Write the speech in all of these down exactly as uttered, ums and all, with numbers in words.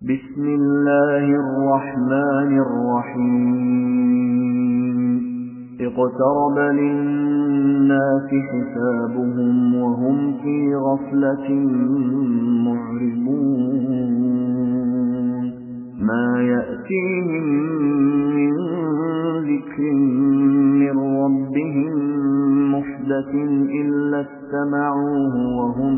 بسم الله الرحمن الرحيم اقترب للناس حسابهم وهم في غفلة معرضون ما يأتيهم من ذكر من ربهم محدث إلا استمعوه وهم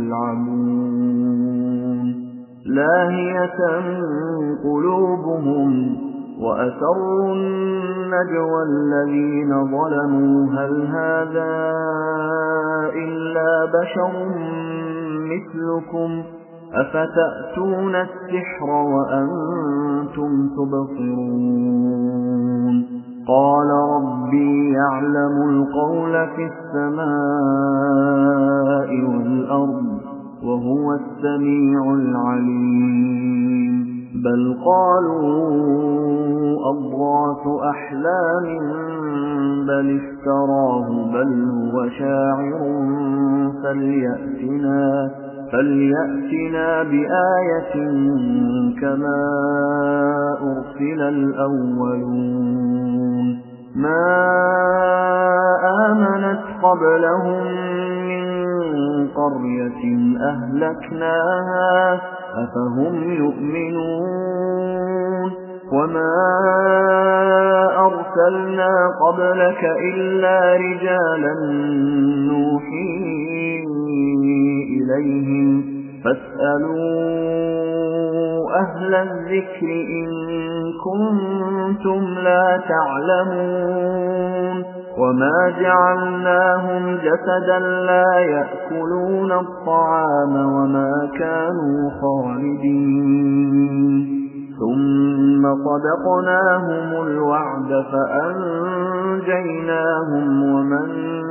يلعبون لاهية قلوبهم وأسروا النجوى الذين ظلموا هل هذا إلا بشر مثلكم أفتأتون السحر وأنتم تبصرون قال ربي يعلم القول في السماء والأرض وهو السميع العليم بل قالوا أضغاث أحلام بل افتراه بل هو شاعر فليأتنا, فليأتنا بآية كما أرسل الأولون ما آمنت قبلهم من قرية أهلكناها أفهم يؤمنون وما أرسلنا قبلك إلا رجالا نوحي إليهم فاسألوا أهل الذكر إن كنتم لا تعلمون وما جعلناهم جسدا لا يأكلون الطعام وما كانوا خالدين ثم صدقناهم الوعد فأنجيناهم ومن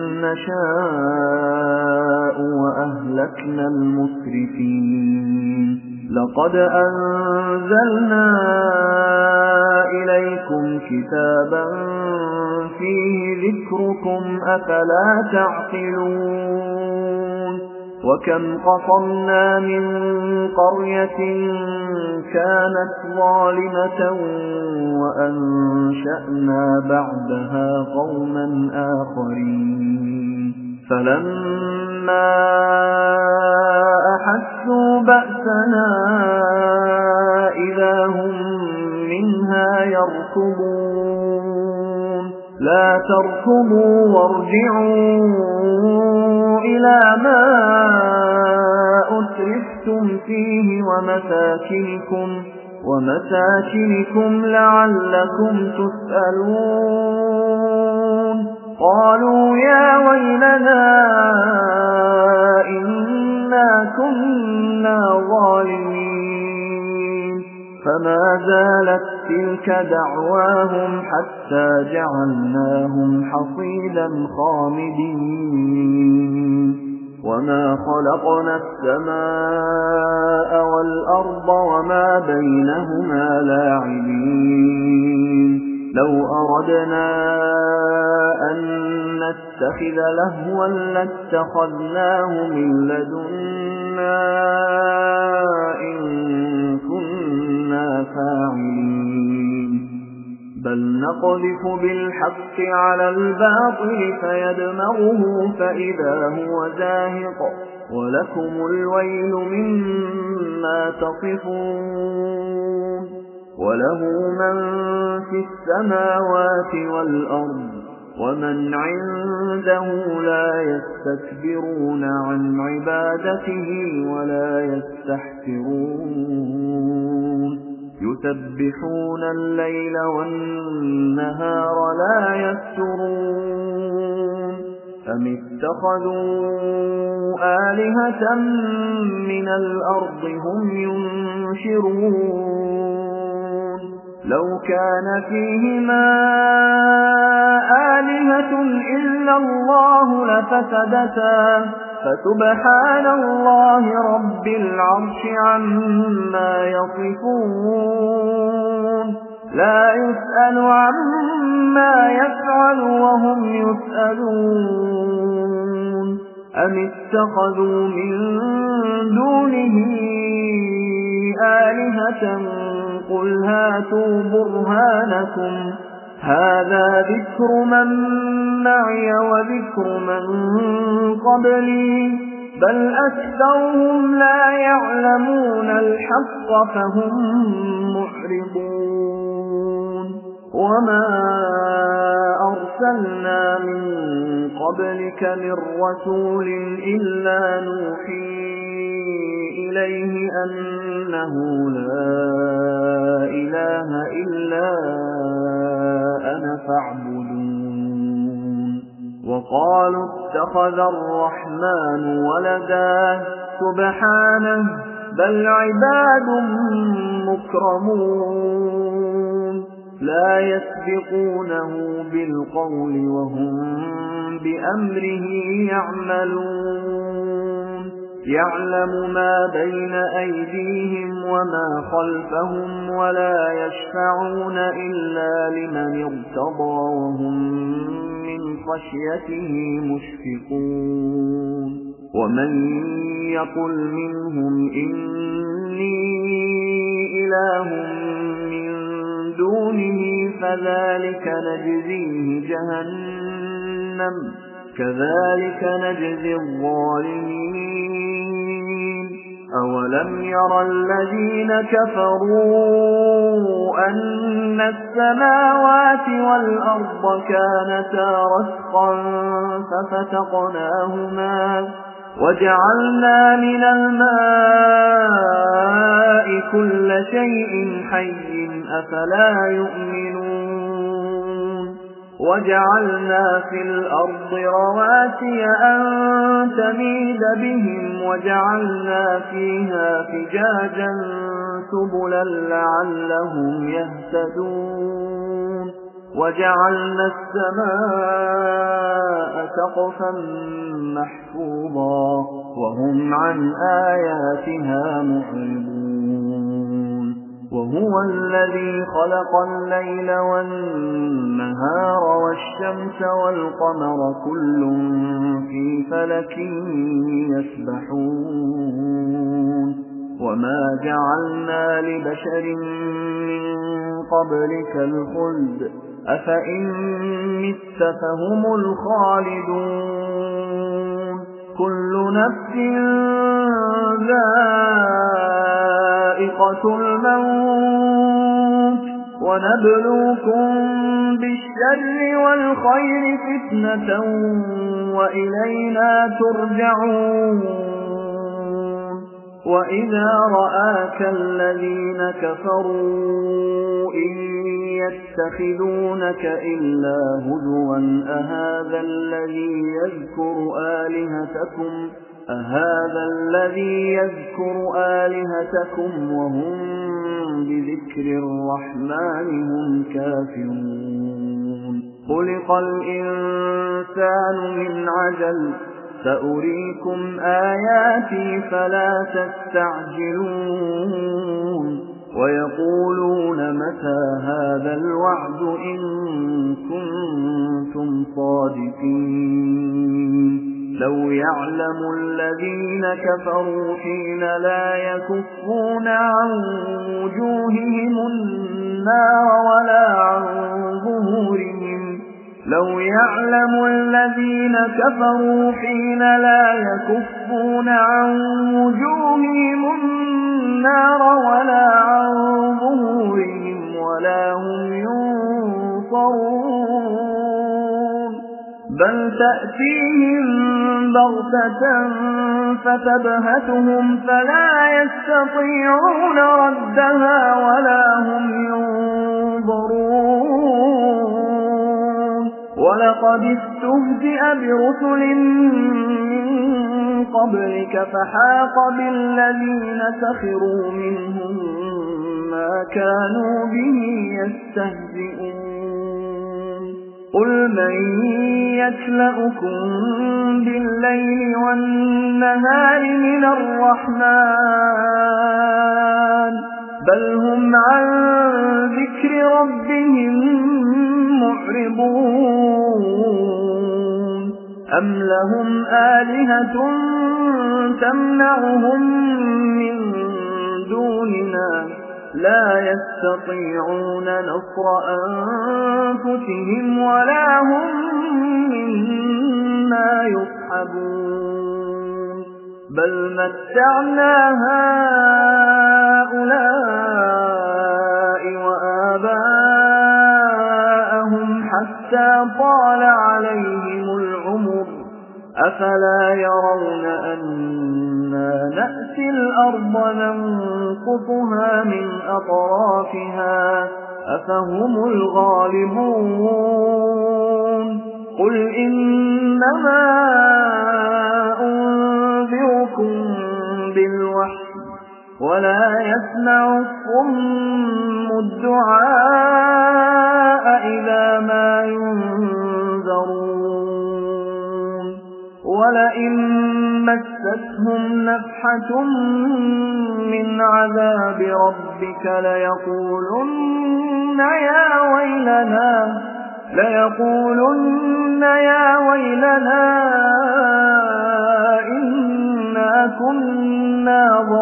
نشاء وأهلكنا المسرفين لقد أنزلنا إليكم كتابا فيه ذكركم أفلا تعقلون وكم قصمنا من قرية كانت ظالمة وأنشأنا بعدها قوما آخرين فلما أحسوا بأسنا إذا هم منها يركضون لا تركضوا وارجعوا إلى ما أترفتم فيه ومساكنكم, ومساكنكم لعلكم تسألون قالوا يا ويلنا إنا كنا ظالمين فما زالت تلك دعواهم حتى جعلناهم حصيدا خامدين وما خلقنا السماء والأرض وما بينهما لاعبين لو أردنا أن نتخذ لهوا لاتخذناه من لدنا إن كنا فاعلين بل نقذف بالحق على الباطل فيدمغه فإذا هو زاهق ولكم الويل مما تصفون وله من في السماوات والأرض ومن عنده لا يستكبرون عن عبادته ولا يستحسرون يسبحون الليل والنهار لا يفترون أم اتخذوا آلهة من الأرض هم ينشرون لو كان فيهما آلهة إلا الله لفسدتا فسبحان الله رب العرش عما يصفون لا يسأل عما يفعل وهم يسألون أم اتخذوا من دونه آلهة قل هاتوا برهانكم هذا ذكر من معي وذكر من قبلي بل أكثرهم لا يعلمون الحق فهم معرضون وما أرسلنا من قبلك من رسول إلا نوحي إليه أنه لا إله إلا أنا فاعبدون وقالوا اتخذ الرحمن ولدا سبحانه بل عباد مكرمون لا يسبقونه بالقول وهم بأمره يعملون يعلم ما بين أيديهم وما خلفهم ولا يشفعون إلا لمن ارتضى وهم من خشيته مشفقون ومن يقل منهم إني إله من دونه فذلك نجزيه جهنم كذلك نجزي الظالمين أولم يرى الذين كفروا أن السماوات والأرض كانتا رتقا ففتقناهما وجعلنا من الماء كل شيء حي أفلا يؤمنون وجعلنا في الأرض رواسي أن تميد بهم وجعلنا فيها فجاجا سبلا لعلهم يهتدون وجعلنا السماء سقفا محفوظا وهم عن آياتها معرضون وهو الذي خلق الليل والنهار والشمس والقمر كل في فلك يسبحون وما جعلنا لبشر من قبلك الخلد أفإن مت فهم الخالدون كل نفس ذائقة الموت ونبلوكم بالشر والخير فتنة وإلينا ترجعون وإذا رآك الذين كفروا إن يتخذونك إلا هزوا أهذا الذي يذكر آلهتكم أهذا الذي يذكر آلهتكم وهم بذكر الرحمن هم كافرون خلق الإنسان من عجل سأريكم آياتي فلا تستعجلون ويقولون متى هذا الوعد إن كنتم صادقين لو يعلم الذين كفروا حين لا يكفون عن وجوههم النار ولا عن ظهورهم لو يعلم الذين كفروا حين لا يكفون عن وجوههم النار ولا عن ظهورهم ولا هم ينصرون بل تأتيهم بغتة فتبهتهم فلا يستطيعون ردها ولا هم ينظرون ولقد استهزئ برسل من قبلك فحاق بالذين سخروا منهم ما كانوا به يستهزئون قل من يكلؤكم بالليل والنهار من الرحمن بل هم عن ذكر ربهم معرضون أم لهم آلهة تمنعهم من دوننا لا يستطيعون نصر أنفسهم ولا هم منا يصحبون بل متعنا هؤلاء وآباءهم حتى طال عليهم العمر أفلا يرون أنا نأتي الأرض ننقصها من أطرافها أفهم الغالبون قل إنما أنذركم بالوحي ولا يسمع الصم الدعاء إذا ما ينذرون ولئن مستهم نفحة من عذاب ربك ليقولن يا ويلنا ليقولن يا ويلنا إنا كنا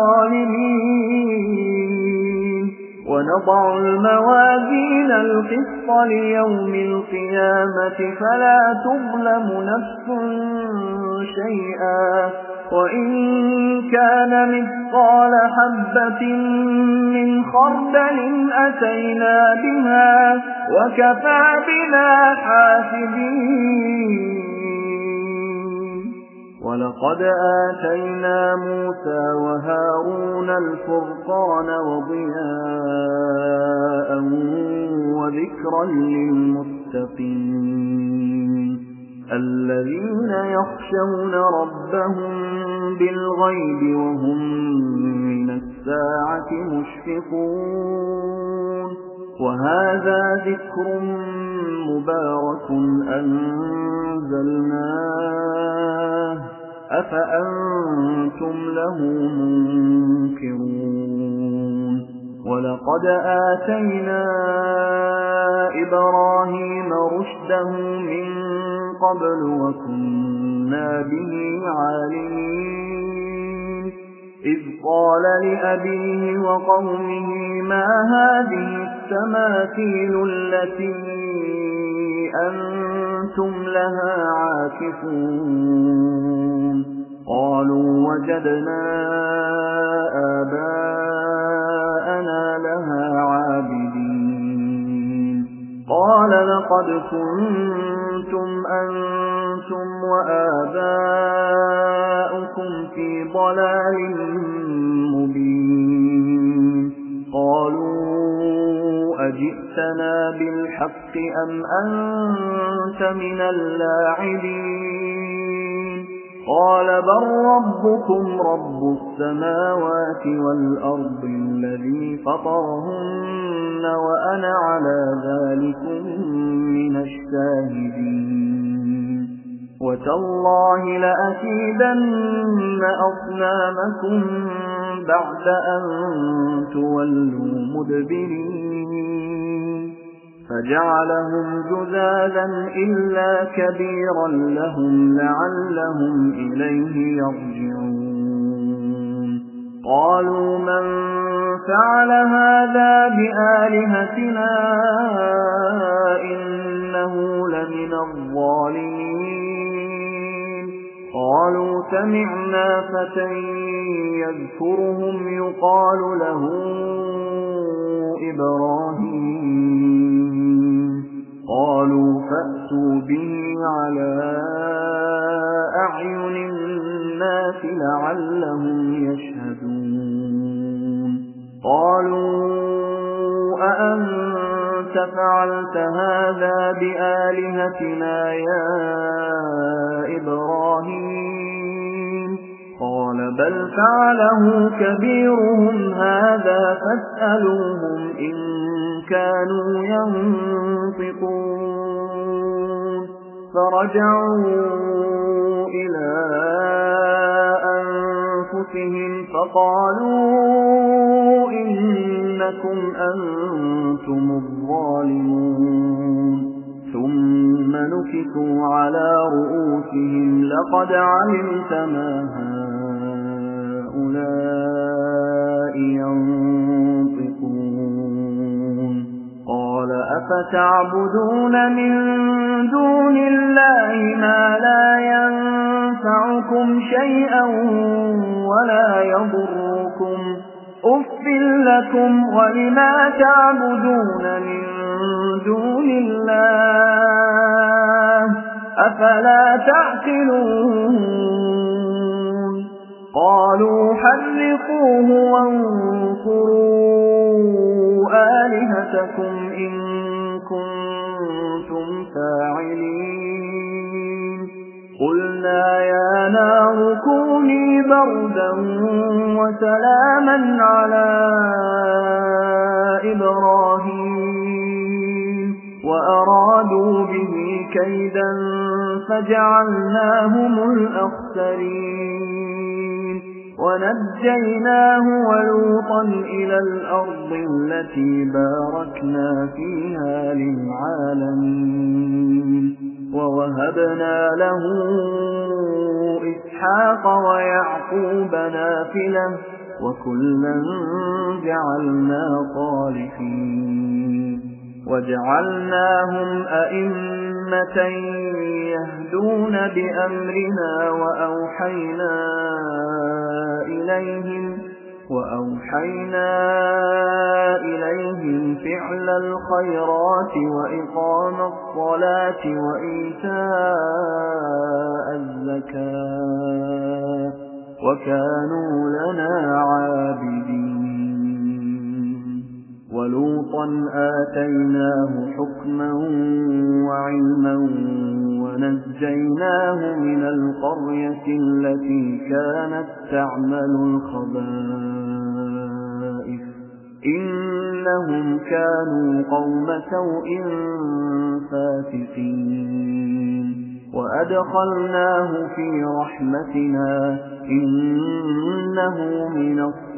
ظالمين ونضع الموازين القسط ليوم القيامة فلا تظلم نفس شيئا وإن كان مثقال حبة من خردل أتينا بها وكفى بنا حاسبين ولقد آتينا موسى وهارون الفرقان وضياء وذكرا للمتقين الذين يخشون ربهم بالغيب وهم من الساعة مشفقون وهذا ذكر مبارك أنزلناه أفأنتم له منكرون ولقد آتينا إبراهيم رشده من قبل وكنا به عالمين إذ قال لأبيه وقومه ما هذه التماثيل التي أنتم لها عاكفون قالوا وجدنا آباءنا لها عابدين قال لقد كنتم أنتم وآباؤكم في ضلال مبين قالوا أجئتنا بالحق أم أنت من اللاعبين قال بل ربكم رب السماوات والأرض الذي فطرهن وأنا على ذلك من الشاهدين وتالله لأكيدن أصنامكم بعد أن تولوا مدبرين فجعلهم جذاذا إلا كبيرا لهم لعلهم إليه يرجعون قالوا من فعل هذا بآلهتنا إنه لمن الظالمين قالوا سمعنا فتى يذكرهم يقال له إبراهيم قالوا فأتوا به على أعين الناس لعلهم يشهدون قالوا أأنت فعلت هذا بآلهتنا يا إبراهيم قال بل فعله كبيرهم هذا فاسألوهم إن كانوا ينطقون فرجعوا إلى أنفسهم فقالوا إنكم أنتم الظالمون ثم نكسوا على رؤوسهم لقد علمت ما هؤلاء ينطقون قال أفتعبدون من دون الله ما لا ينفعكم شيئا ولا يضركم أُفٍّ لكم ولما تعبدون من دون الله أفلا تعقلون قالوا حرقوه وانصروا آلهتكم إن كنتم فاعلين قلنا يا نار كوني بردا وسلاما على إبراهيم وأرادوا به كيدا فجعلناهم الأخسرين ونجيناه ولوطا إلى الأرض التي باركنا فيها للعالمين ووهبنا له إسحاق ويعقوب نافلة وكلا جعلنا صالحين وجعلناهم أئمة يهدون بأمرنا وأوحينا إليهم وأوحينا إليهم فعل الخيرات وإقام الصلاة وإيتاء الزكاة وكانوا لنا عابدين ولوطا آتيناه حكما وعلما ونجيناه من القرية التي كانت تعمل الخبائث إنهم كانوا قوم سوء فاسقين وأدخلناه في رحمتنا إنه من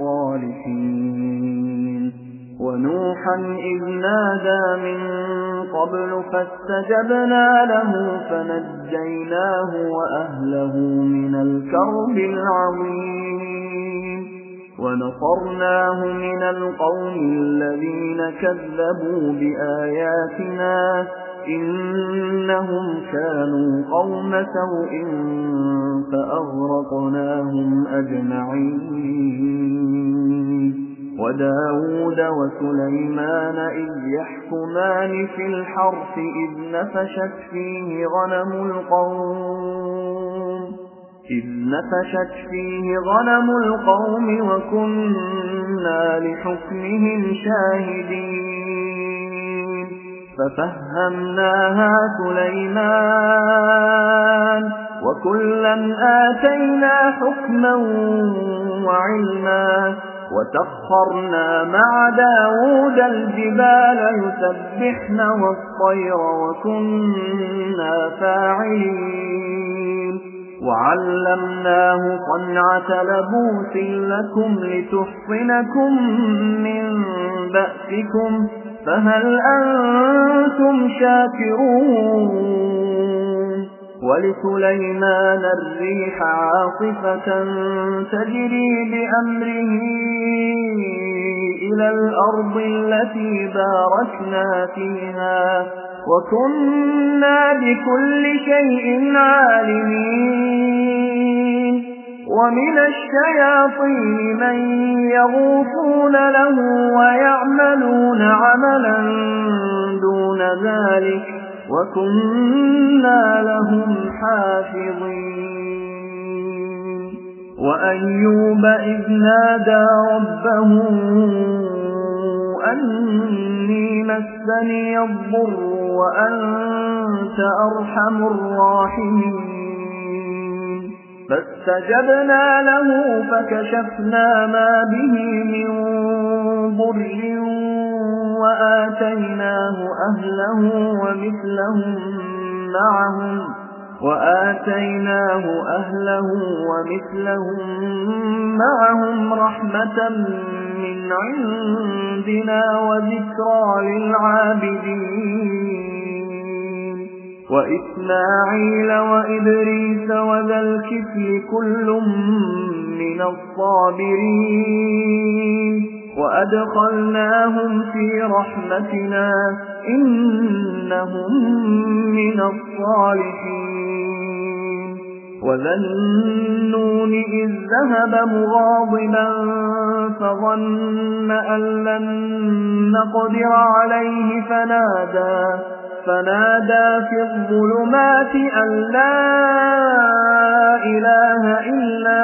الصالحين ونوحا إذ نادى من قبل فاستجبنا له فنجيناه وأهله من الكرب العظيم ونصرناه من القوم الذين كذبوا بآياتنا إنهم كانوا قوم سوء فأغرقناهم أجمعين وداود وسليمان إذ يحكمان في الحرث إذ نفشت فيه غنم القوم إذ نفشت فيه غنم القوم وكنا لحكمهم شاهدين ففهمناها سليمان وكلا آتينا حكما وعلما وسخرنا مع داود الجبال يسبحن والطير وكنا فاعلين وعلمناه صنعة لبوس لكم لتحصنكم من بأسكم فهل أنتم شاكرون ولسليمان الريح عاصفة تجري بأمره إلى الأرض التي باركنا فيها وكنا بكل شيء عالمين ومن الشياطين من يغوصون له ويعملون عملا دون ذلك وكنا لهم حافظين وأيوب إذ نادى ربه أني مسني الضر وأنت أرحم الراحمين فاستجبنا له فكشفنا ما به من ضر وآتيناه أهله ومثلهم معهم وآتيناه أهله ومثلهم معهم رحمة من عندنا وذكرى للعابدين وإسماعيل وإدريس وذا الكفل كل من الصابرين وأدخلناهم في رحمتنا إنهم من الصالحين وذا النون إذ ذهب مغاضبا فظن أن لن نقدر عليه فنادى فنادى في الظلمات أن لا إله إلا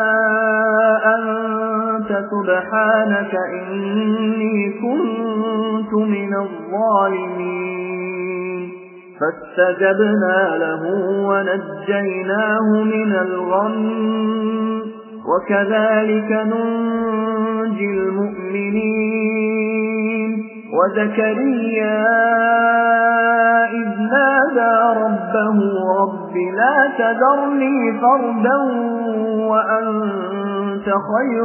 أنت سبحانك إني كنت من الظالمين فاستجبنا له ونجيناه من الغم وكذلك ننجي المؤمنين وزكريا إذ نادى ربه رب لا تذرني فردا وأنت خير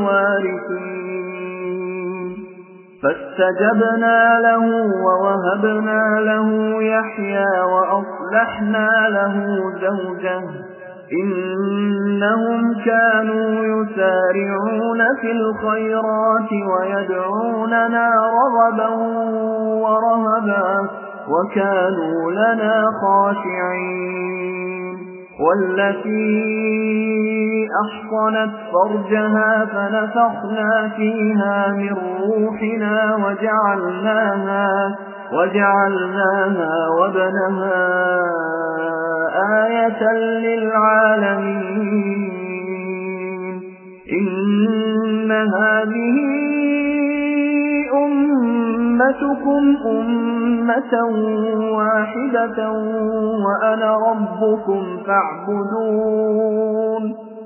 الوارثين فاستجبنا له ووهبنا له يحيى وأصلحنا له زوجه إنهم كانوا يسارعون في الخيرات ويدعوننا رغبا ورهبا وكانوا لنا خاشعين والتي أحصنت فرجها فنفخنا فيها من روحنا وجعلناها, وجعلناها وابنها آية للعالمين إن هذه أمتكم أمة واحدة وأنا ربكم فاعبدون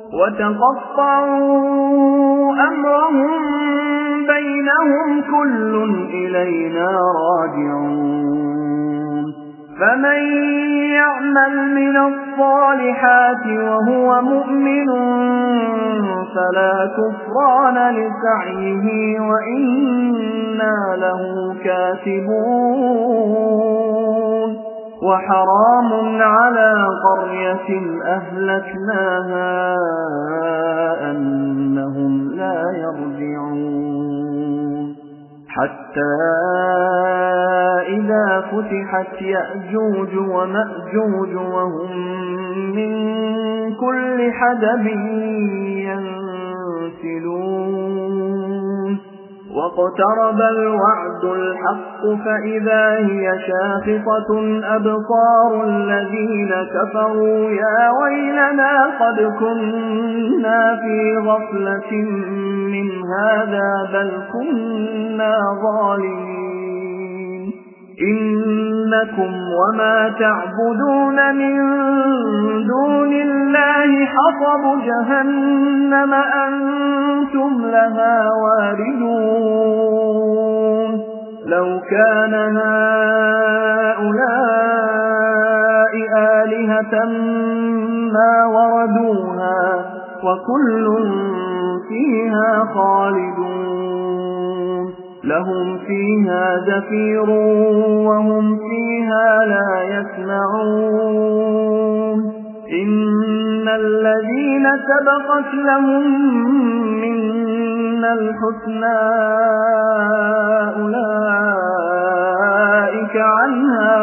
وتقطعوا أمرهم بينهم كل إلينا راجعون فمن يعمل من الصالحات وهو مؤمن فلا كفران لسعيه وإنا له كاتبون وحرام على قرية أهلكناها أنهم لا يرجعون حتى إذا فتحت يأجوج ومأجوج وهم من كل حدب ينسلون واقترب الوعد الحق فإذا هي شاخصة أبصار الذين كفروا يا ويلنا قد كنا في غفلة من هذا بل كنا ظالمين إنكم وما تعبدون من دون الله حصب جهنم أنتم لها واردون لو كان هؤلاء آلهة ما وردوها وكل فيها خالدون لهم فيها زفير وهم فيها لا يسمعون إن الذين سبقت لهم منا الحسنى أولئك عنها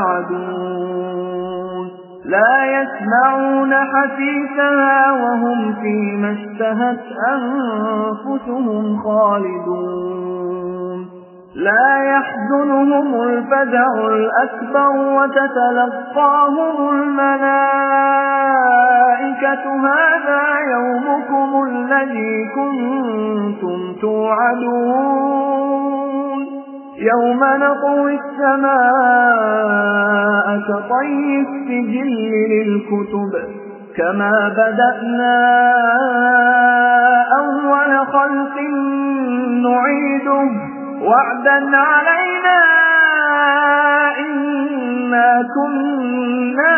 مبعدون لا يسمعون حسيسها وهم فيما اشتهت أنفسهم خالدون لا يحزنهم الفزع الأكبر وتتلقاهم الملائكة هذا يومكم الذي كنتم توعدون يوم نطوي السماء كطي السجل للكتب كما بدأنا أول خلق نعيده وعدا علينا إنا كنا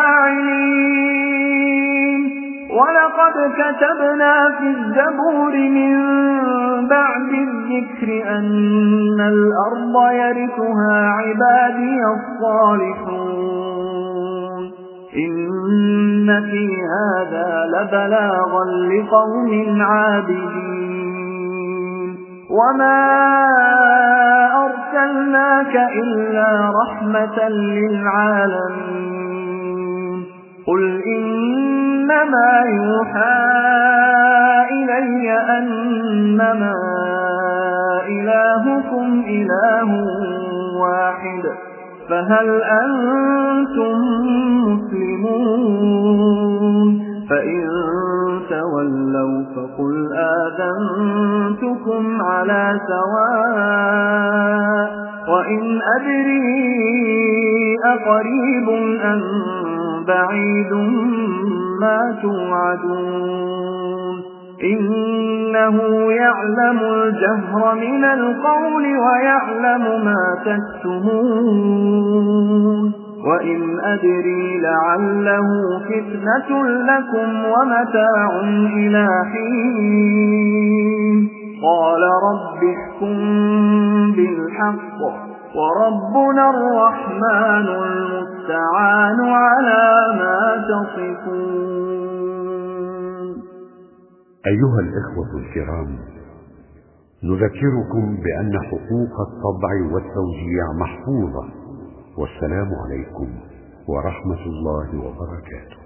فاعلين ولقد كتبنا في الزبور من بعد الذكر أن الأرض يرثها عبادي الصالحون إن في هذا لبلاغا لقوم عابدين وما أرسلناك إلا رحمة للعالمين قل إنما يوحى إلي أنما إلهكم إله واحد فهل أنتم مسلمون فإن تولوا فقل آذنتكم على سواء وإن أدري أقريب أم بعيد ما توعدون إنه يعلم الجهر من القول ويعلم ما تكتمون وإن أدري لعله فتنة لكم ومتاع إلى حين قال رب احكم بالحق وربنا الرحمن المستعان على ما تصفون. أيها الإخوة الكرام، نذكركم بأن حقوق الطبع والتوزيع محفوظة، والسلام عليكم ورحمة الله وبركاته.